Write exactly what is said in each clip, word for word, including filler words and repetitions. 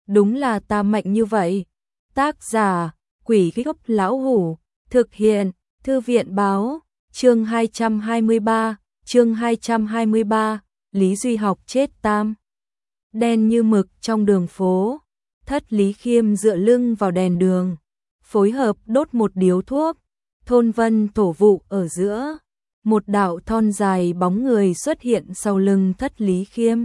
đúng là ta mạnh như vậy. Tác giả, Quỷ Gốc Lão Hủ, thực hiện, Thư viện báo, chương hai trăm hai mươi ba, chương hai trăm hai mươi ba, Lý Duy học chết tam. Đen như mực trong đường phố, Thất Lý Khiêm dựa lưng vào đèn đường, phối hợp đốt một điếu thuốc, thôn vân thổ vụ ở giữa. Một đạo thon dài bóng người xuất hiện sau lưng Thất Lý Khiêm.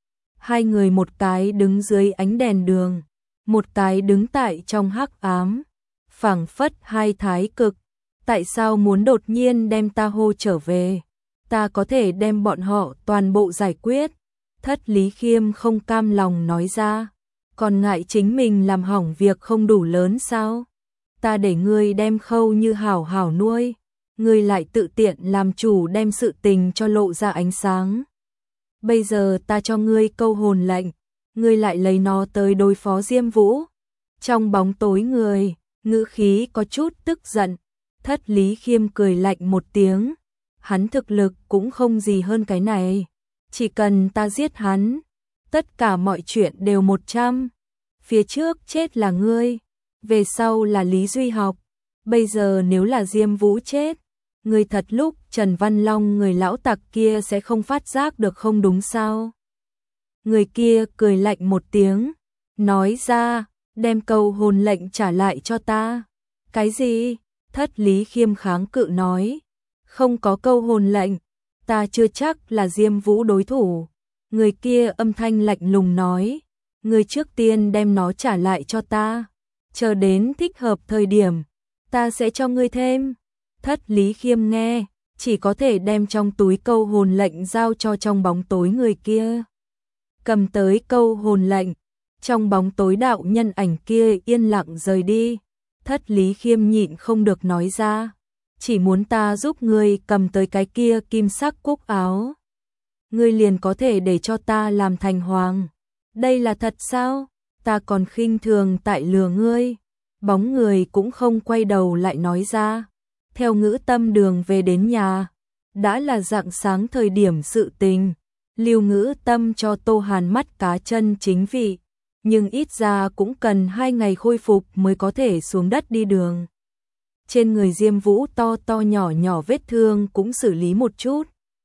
Hai người một cái đứng dưới ánh đèn đường, một cái đứng tại trong hắc ám, phảng phất hai thái cực. Tại sao muốn đột nhiên đem ta hô trở về? Ta có thể đem bọn họ toàn bộ giải quyết. Thất Lý Khiêm không cam lòng nói ra. Còn ngại chính mình làm hỏng việc không đủ lớn sao? Ta để ngươi đem Khâu Như hảo hảo nuôi, ngươi lại tự tiện làm chủ đem sự tình cho lộ ra ánh sáng. Bây giờ ta cho ngươi câu hồn lệnh, ngươi lại lấy nó tới đối phó Diêm Vũ. Trong bóng tối người, ngữ khí có chút tức giận. Thất Lý Khiêm cười lạnh một tiếng, hắn thực lực cũng không gì hơn cái này, chỉ cần ta giết hắn, tất cả mọi chuyện đều một trăm. Phía trước chết là ngươi, về sau là Lý Duy học, bây giờ nếu là Diêm Vũ chết, ngươi thật lúc Trần Văn Long người lão tặc kia sẽ không phát giác được không đúng sao? Người kia cười lạnh một tiếng, nói ra, đem câu hồn lệnh trả lại cho ta. Cái gì? Thất Lý Khiêm kháng cự nói, không có câu hồn lệnh, ta chưa chắc là Diêm Vũ đối thủ. Người kia âm thanh lạnh lùng nói, ngươi trước tiên đem nó trả lại cho ta, chờ đến thích hợp thời điểm, ta sẽ cho ngươi thêm. Thất Lý Khiêm nghe, chỉ có thể đem trong túi câu hồn lệnh giao cho trong bóng tối người kia. Cầm tới câu hồn lệnh, trong bóng tối đạo nhân ảnh kia yên lặng rời đi. Thất Lý Khiêm nhịn không được nói ra, chỉ muốn ta giúp ngươi cầm tới cái kia kim sắc cúc áo, ngươi liền có thể để cho ta làm thành hoàng. Đây là thật sao? Ta còn khinh thường tại lừa ngươi. Bóng người cũng không quay đầu lại nói ra. Theo Ngữ Tâm đường về đến nhà, đã là rạng sáng thời điểm sự tình. Lưu Ngữ Tâm cho Tô Hàn mắt cá chân chính vị, nhưng ít ra cũng cần hai ngày khôi phục mới có thể xuống đất đi đường. Trên người Diêm Vũ to to nhỏ nhỏ vết thương cũng xử lý một chút.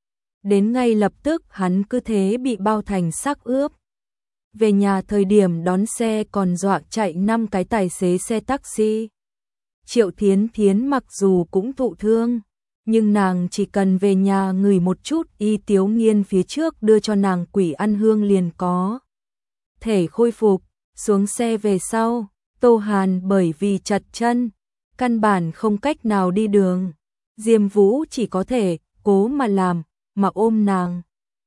Đến ngay lập tức hắn cứ thế bị bao thành xác ướp. Về nhà thời điểm đón xe còn dọa chạy năm cái tài xế xe taxi. Triệu Thiến Thiến mặc dù cũng thụ thương, nhưng nàng chỉ cần về nhà ngửi một chút Y Tiếu Nghiên phía trước đưa cho nàng quỷ ăn hương liền có thể khôi phục. Xuống xe về sau, Tô Hàn bởi vì chật chân, căn bản không cách nào đi đường. Diêm Vũ chỉ có thể cố mà làm, mà ôm nàng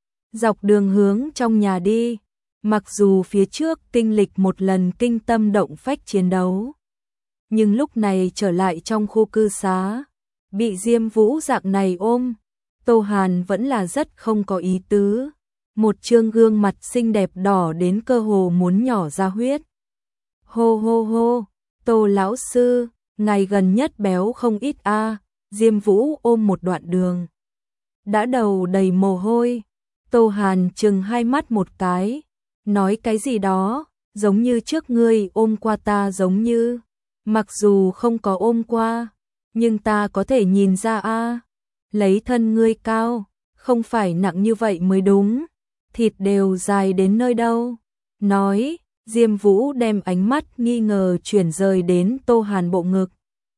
dọc đường hướng trong nhà đi. Mặc dù phía trước kinh lịch một lần kinh tâm động phách chiến đấu, nhưng lúc này trở lại trong khu cư xá, bị Diêm Vũ dạng này ôm, Tô Hàn vẫn là rất không có ý tứ. Một trương gương mặt xinh đẹp đỏ đến cơ hồ muốn nhỏ ra huyết. Hô hô hô, Tô lão sư, ngày gần nhất béo không ít a. À. Diêm Vũ ôm một đoạn đường, đã đầu đầy mồ hôi. Tô Hàn chừng hai mắt một cái, nói cái gì đó, giống như trước ngươi ôm qua ta giống như. Mặc dù không có ôm qua, nhưng ta có thể nhìn ra a. À. Lấy thân ngươi cao, không phải nặng như vậy mới đúng. Thịt đều dài đến nơi đâu. Nói, Diêm Vũ đem ánh mắt nghi ngờ chuyển rời đến Tô Hàn bộ ngực.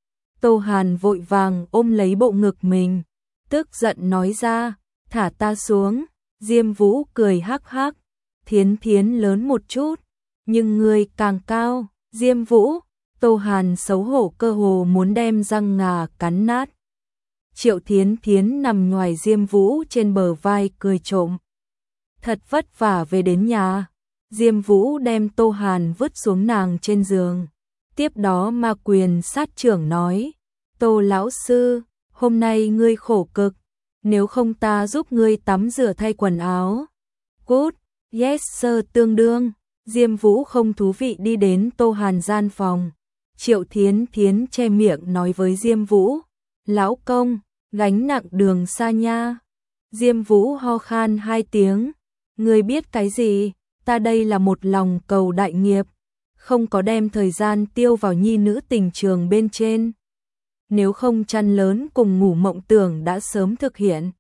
Tô Hàn vội vàng ôm lấy bộ ngực mình, tức giận nói ra, thả ta xuống. Diêm Vũ cười hắc hắc, Thiến Thiến lớn một chút, nhưng ngươi càng cao. Diêm Vũ, Tô Hàn xấu hổ cơ hồ muốn đem răng ngà cắn nát. Triệu Thiến Thiến nằm ngoài Diêm Vũ trên bờ vai cười trộm. Thật vất vả về đến nhà, Diêm Vũ đem Tô Hàn vứt xuống nàng trên giường. Tiếp đó Ma Quyền sát trưởng nói, Tô lão sư, hôm nay ngươi khổ cực, nếu không ta giúp ngươi tắm rửa thay quần áo. Good, yes sir tương đương. Diêm Vũ không thú vị đi đến Tô Hàn gian phòng. Triệu Thiến Thiến che miệng nói với Diêm Vũ, lão công, gánh nặng đường xa nha. Diêm Vũ ho khan hai tiếng, ngươi biết cái gì, ta đây là một lòng cầu đại nghiệp, không có đem thời gian tiêu vào nhi nữ tình trường bên trên. Nếu không chăn lớn cùng ngủ mộng tưởng đã sớm thực hiện.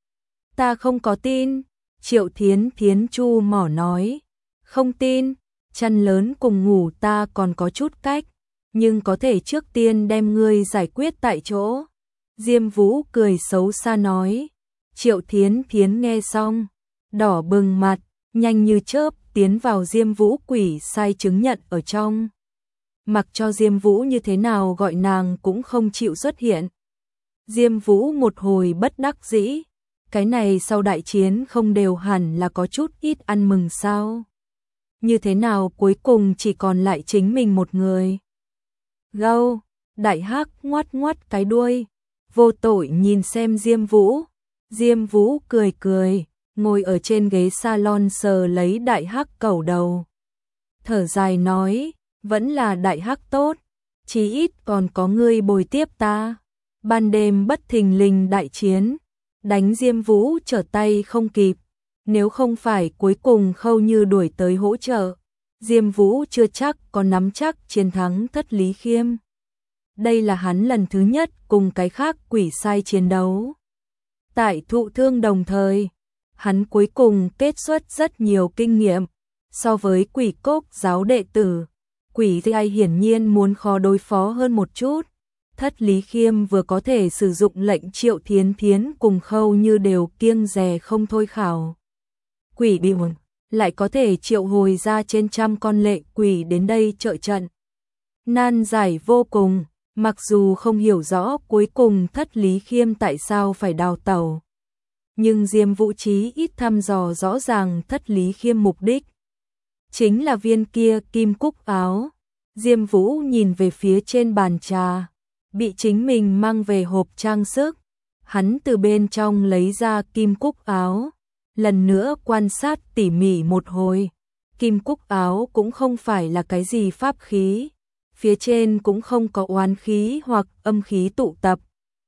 Ta không có tin, Triệu Thiến Thiến chu mỏ nói. Không tin, chăn lớn cùng ngủ ta còn có chút cách, nhưng có thể trước tiên đem ngươi giải quyết tại chỗ. Diêm Vũ cười xấu xa nói. Triệu Thiến Thiến nghe xong, đỏ bừng mặt, nhanh như chớp tiến vào Diêm Vũ quỷ sai chứng nhận ở trong. Mặc cho Diêm Vũ như thế nào gọi nàng cũng không chịu xuất hiện. Diêm Vũ một hồi bất đắc dĩ, cái này sau đại chiến không đều hẳn là có chút ít ăn mừng sao? Như thế nào cuối cùng chỉ còn lại chính mình một người? Gâu, đại hắc ngoắt ngoắt cái đuôi, vô tội nhìn xem Diêm Vũ. Diêm Vũ cười cười, ngồi ở trên ghế salon sờ lấy đại hắc cẩu đầu. Thở dài nói, vẫn là đại hắc tốt, chí ít còn có ngươi bồi tiếp ta. Ban đêm bất thình lình đại chiến, đánh Diêm Vũ trở tay không kịp. Nếu không phải cuối cùng Khâu Như đuổi tới hỗ trợ, Diêm Vũ chưa chắc có nắm chắc chiến thắng Thất Lý Khiêm. Đây là hắn lần thứ nhất cùng cái khác quỷ sai chiến đấu. Tại thụ thương đồng thời, hắn cuối cùng kết xuất rất nhiều kinh nghiệm. So với quỷ cốc giáo đệ tử, quỷ thi ai hiển nhiên muốn khó đối phó hơn một chút. Thất Lý Khiêm vừa có thể sử dụng lệnh Triệu Thiến Thiến cùng Khâu Như đều kiêng dè không thôi khảo. Quỷ bị hồn, lại có thể triệu hồi ra trên trăm con lệ quỷ đến đây trợ trận. Nan giải vô cùng, mặc dù không hiểu rõ cuối cùng Thất Lý Khiêm tại sao phải đào tẩu. Nhưng Diêm Vũ chí ít thăm dò rõ ràng Thất Lý Khiêm mục đích. Chính là viên kia kim cúc áo. Diêm Vũ nhìn về phía trên bàn trà, bị chính mình mang về hộp trang sức. Hắn từ bên trong lấy ra kim cúc áo, lần nữa quan sát tỉ mỉ một hồi. Kim cúc áo cũng không phải là cái gì pháp khí, phía trên cũng không có oán khí hoặc âm khí tụ tập.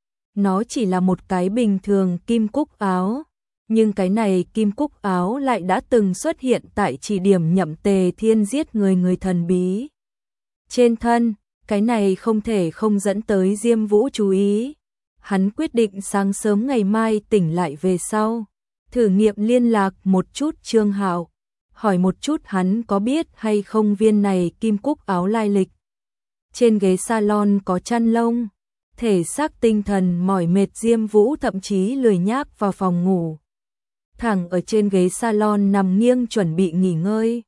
Nó chỉ là một cái bình thường kim cúc áo, nhưng cái này kim cúc áo lại đã từng xuất hiện tại chỉ điểm Nhậm Tề Thiên giết người người thần bí. Trên thân, cái này không thể không dẫn tới Diêm Vũ chú ý. Hắn quyết định sáng sớm ngày mai tỉnh lại về sau, thử nghiệm liên lạc một chút Trương Hạo, hỏi một chút hắn có biết hay không viên này kim cúc áo lai lịch. Trên ghế salon có chăn lông, thể xác tinh thần mỏi mệt Diêm Vũ thậm chí lười nhác vào phòng ngủ. Thẳng ở trên ghế salon nằm nghiêng chuẩn bị nghỉ ngơi.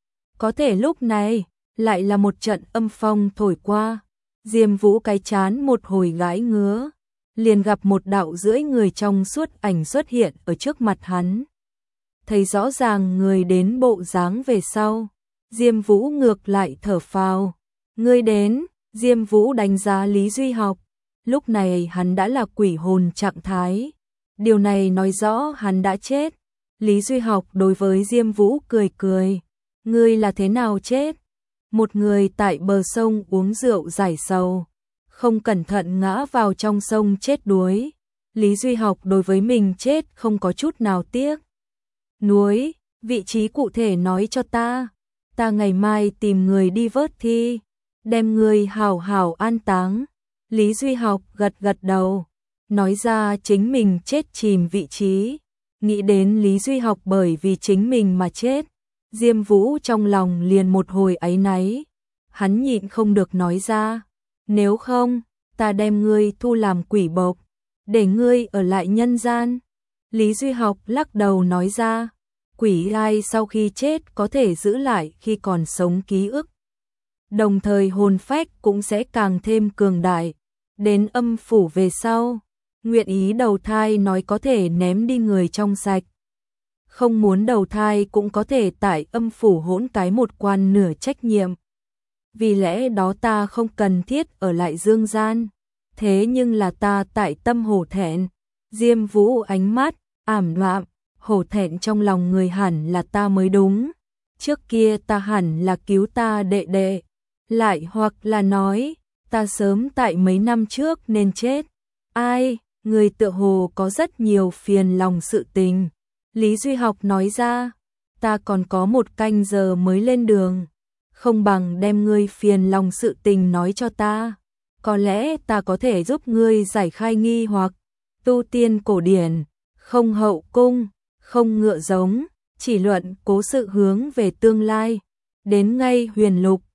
Có thể lúc này, lại là một trận âm phong thổi qua. Diêm Vũ cái chán một hồi gãi ngứa, liền gặp một đạo rưỡi người trong suốt ảnh xuất hiện ở trước mặt hắn. Thấy rõ ràng người đến bộ dáng về sau, Diêm Vũ ngược lại thở phào. Ngươi đến, Diêm Vũ đánh giá Lý Duy Học. Lúc này hắn đã là quỷ hồn trạng thái. Điều này nói rõ hắn đã chết. Lý Duy Học đối với Diêm Vũ cười cười. Ngươi là thế nào chết? Một người tại bờ sông uống rượu giải sầu, không cẩn thận ngã vào trong sông chết đuối. Lý Duy Học đối với mình chết không có chút nào tiếc. Núi, vị trí cụ thể nói cho ta. Ta ngày mai tìm người đi vớt thi, đem người hảo hảo an táng. Lý Duy Học gật gật đầu, nói ra chính mình chết chìm vị trí. Nghĩ đến Lý Duy Học bởi vì chính mình mà chết, Diêm Vũ trong lòng liền một hồi áy náy. Hắn nhịn không được nói ra, nếu không, ta đem ngươi thu làm quỷ bộc, để ngươi ở lại nhân gian. Lý Duy Học lắc đầu nói ra, quỷ ai sau khi chết có thể giữ lại khi còn sống ký ức. Đồng thời hồn phách cũng sẽ càng thêm cường đại. Đến âm phủ về sau, nguyện ý đầu thai nói có thể ném đi người trong sạch. Không muốn đầu thai cũng có thể tại âm phủ hỗn cái một quan nửa trách nhiệm. Vì lẽ đó ta không cần thiết ở lại dương gian. Thế nhưng là ta tại tâm hổ thẹn. Diêm Vũ ánh mắt ảm đạm, hổ thẹn trong lòng người hẳn là ta mới đúng. Trước kia ta hẳn là cứu ta đệ đệ. Lại hoặc là nói, ta sớm tại mấy năm trước nên chết. Ai, người tựa hồ có rất nhiều phiền lòng sự tình. Lý Duy Học nói ra, ta còn có một canh giờ mới lên đường. không bằng đem ngươi phiền lòng sự tình nói cho ta, có lẽ ta có thể giúp ngươi giải khai nghi hoặc. Tu tiên cổ điển, không hậu cung, không ngựa giống, chỉ luận cố sự hướng về tương lai. Đến ngay huyền lục,